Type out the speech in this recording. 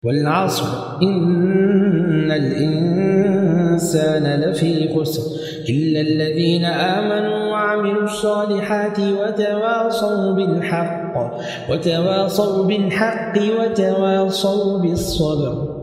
والعصر إن الإنسان لفي خسر إلا الذين آمنوا وعملوا الصالحات وتواصوا بالحق وتواصوا بالصبر